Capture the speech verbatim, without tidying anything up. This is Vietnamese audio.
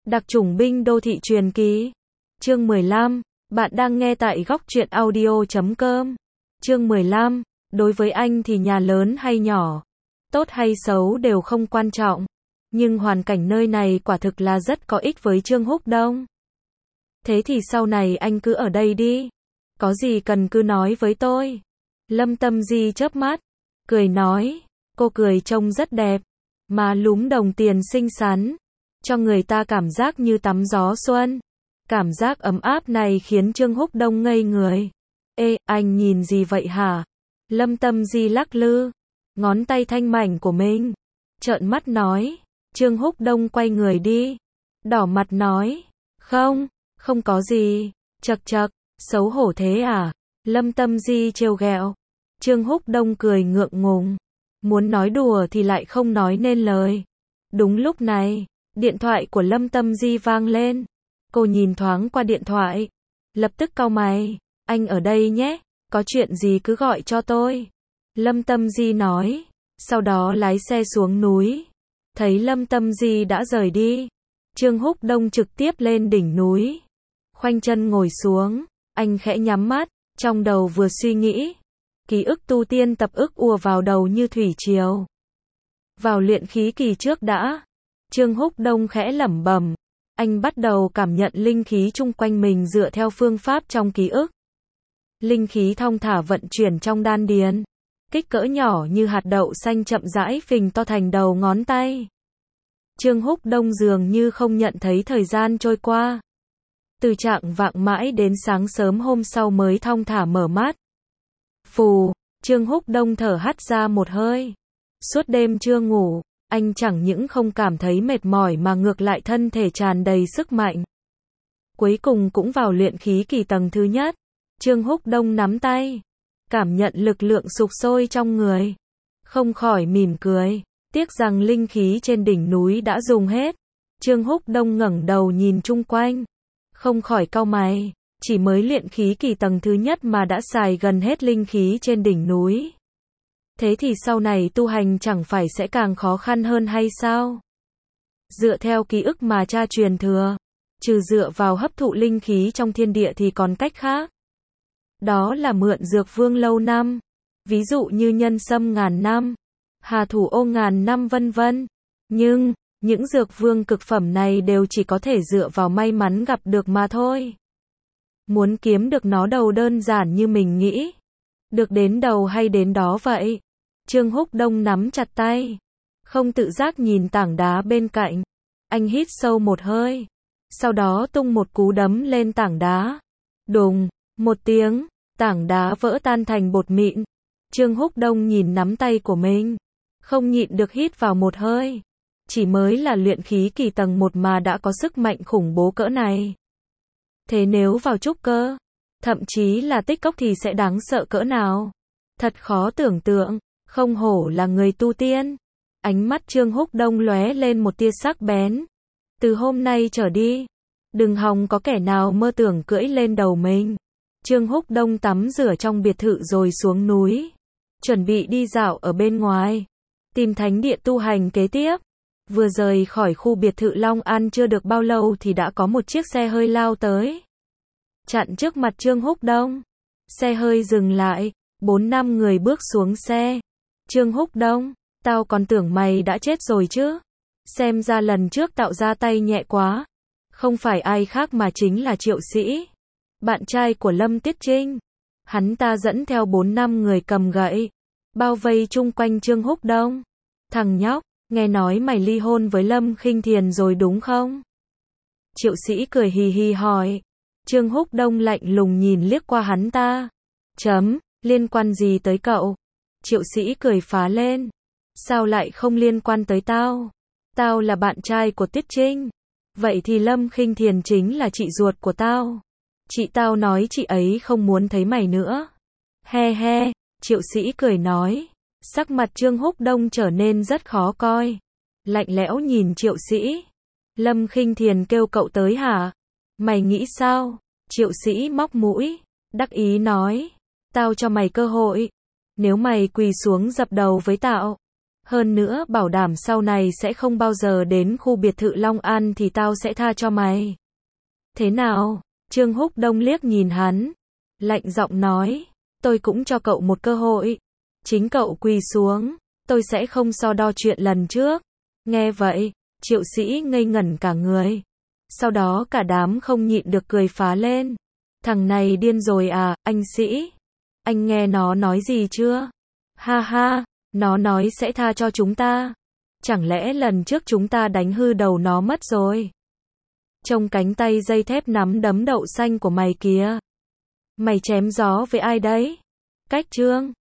Đặc chủng binh đô thị truyền kỳ. Chương mười lăm. Bạn đang nghe tại góc truyện audio chấm com. Chương mười lăm. Đối với anh thì nhà lớn hay nhỏ, tốt hay xấu đều không quan trọng. Nhưng hoàn cảnh nơi này quả thực là rất có ích với Trương Húc Đông. Thế thì sau này anh cứ ở đây đi. Có gì cần cứ nói với tôi. Lâm Tâm Di chớp mắt, cười nói. Cô cười trông rất đẹp, mà lúm đồng tiền xinh xắn, cho người ta cảm giác như tắm gió xuân. Cảm giác ấm áp này khiến Trương Húc Đông ngây người. Ê, anh nhìn gì vậy hả? Lâm Tâm Di lắc lư ngón tay thanh mảnh của mình, trợn mắt nói. Trương Húc Đông quay người đi, đỏ mặt nói. Không, không có gì. Chậc chậc, xấu hổ thế à? Lâm Tâm Di trêu ghẹo. Trương Húc Đông cười ngượng ngùng, muốn nói đùa thì lại không nói nên lời. Đúng lúc này, điện thoại của Lâm Tâm Di vang lên. Cô nhìn thoáng qua điện thoại, lập tức cau mày. Anh ở đây nhé, có chuyện gì cứ gọi cho tôi. Lâm Tâm Di nói, sau đó lái xe xuống núi. Thấy Lâm Tâm Di đã rời đi, Trương Húc Đông trực tiếp lên đỉnh núi, khoanh chân ngồi xuống. Anh khẽ nhắm mắt, trong đầu vừa suy nghĩ, ký ức tu tiên tập ức ùa vào đầu như thủy triều. Vào luyện khí kỳ trước đã. Trương Húc Đông khẽ lẩm bẩm. Anh bắt đầu cảm nhận linh khí chung quanh mình dựa theo phương pháp trong ký ức. Linh khí thong thả vận chuyển trong đan điền, kích cỡ nhỏ như hạt đậu xanh chậm rãi phình to thành đầu ngón tay. Trương Húc Đông dường như không nhận thấy thời gian trôi qua. Từ trạng vạng mãi đến sáng sớm hôm sau mới thong thả mở mắt. Phù, Trương Húc Đông thở hắt ra một hơi. Suốt đêm chưa ngủ, anh chẳng những không cảm thấy mệt mỏi mà ngược lại thân thể tràn đầy sức mạnh. Cuối cùng cũng vào luyện khí kỳ tầng thứ nhất. Trương Húc Đông nắm tay, cảm nhận lực lượng sục sôi trong người, không khỏi mỉm cười. Tiếc rằng linh khí trên đỉnh núi đã dùng hết. Trương Húc Đông ngẩng đầu nhìn chung quanh, không khỏi cau mày. Chỉ mới luyện khí kỳ tầng thứ nhất mà đã xài gần hết linh khí trên đỉnh núi. Thế thì sau này tu hành chẳng phải sẽ càng khó khăn hơn hay sao? Dựa theo ký ức mà cha truyền thừa, trừ dựa vào hấp thụ linh khí trong thiên địa thì còn cách khác. Đó là mượn dược vương lâu năm, ví dụ như nhân sâm ngàn năm, hà thủ ô ngàn năm vân vân. Nhưng, những dược vương cực phẩm này đều chỉ có thể dựa vào may mắn gặp được mà thôi. Muốn kiếm được nó đâu đơn giản như mình nghĩ. Được đến đầu hay đến đó vậy? Trương Húc Đông nắm chặt tay, không tự giác nhìn tảng đá bên cạnh. Anh hít sâu một hơi, sau đó tung một cú đấm lên tảng đá. Đùng, một tiếng, tảng đá vỡ tan thành bột mịn. Trương Húc Đông nhìn nắm tay của mình, không nhịn được hít vào một hơi. Chỉ mới là luyện khí kỳ tầng một mà đã có sức mạnh khủng bố cỡ này. Thế nếu vào trúc cơ, thậm chí là tích cốc thì sẽ đáng sợ cỡ nào? Thật khó tưởng tượng, không hổ là người tu tiên. Ánh mắt Trương Húc Đông lóe lên một tia sắc bén. Từ hôm nay trở đi, đừng hòng có kẻ nào mơ tưởng cưỡi lên đầu mình. Trương Húc Đông tắm rửa trong biệt thự rồi xuống núi, chuẩn bị đi dạo ở bên ngoài, tìm thánh địa tu hành kế tiếp. Vừa rời khỏi khu biệt thự Long An chưa được bao lâu thì đã có một chiếc xe hơi lao tới, chặn trước mặt Trương Húc Đông. Xe hơi dừng lại, bốn năm người bước xuống xe. Trương Húc Đông, tao còn tưởng mày đã chết rồi chứ. Xem ra lần trước tạo ra tay nhẹ quá. Không phải ai khác mà chính là Triệu Sĩ, bạn trai của Lâm Tiết Trinh. Hắn ta dẫn theo bốn năm người cầm gậy, bao vây chung quanh Trương Húc Đông. Thằng nhóc, nghe nói mày ly hôn với Lâm Khinh Thiền rồi đúng không? Triệu Sĩ cười hì hì hỏi. Trương Húc Đông lạnh lùng nhìn liếc qua hắn ta. Chấm, liên quan gì tới cậu? Triệu Sĩ cười phá lên. Sao lại không liên quan tới tao? Tao là bạn trai của Tiết Trinh. Vậy thì Lâm Khinh Thiền chính là chị ruột của tao. Chị tao nói chị ấy không muốn thấy mày nữa. He he, Triệu Sĩ cười nói. Sắc mặt Trương Húc Đông trở nên rất khó coi. Lạnh lẽo nhìn Triệu Sĩ. Lâm Khinh Thiền kêu cậu tới hả? Mày nghĩ sao? Triệu Sĩ móc mũi, đắc ý nói. Tao cho mày cơ hội. Nếu mày quỳ xuống dập đầu với tao, Hơn nữa bảo đảm sau này sẽ không bao giờ đến khu biệt thự Long An thì tao sẽ tha cho mày. Thế nào? Trương Húc Đông liếc nhìn hắn, lạnh giọng nói, tôi cũng cho cậu một cơ hội. Chính cậu quỳ xuống, tôi sẽ không so đo chuyện lần trước. Nghe vậy, Triệu Sĩ ngây ngẩn cả người. Sau đó cả đám không nhịn được cười phá lên. Thằng này điên rồi à, anh Sĩ? Anh nghe nó nói gì chưa? Ha ha, nó nói sẽ tha cho chúng ta. Chẳng lẽ lần trước chúng ta đánh hư đầu nó mất rồi? Trông cánh tay dây thép nắm đấm đậu xanh của mày kìa. Mày chém gió với ai đấy? Cách Trương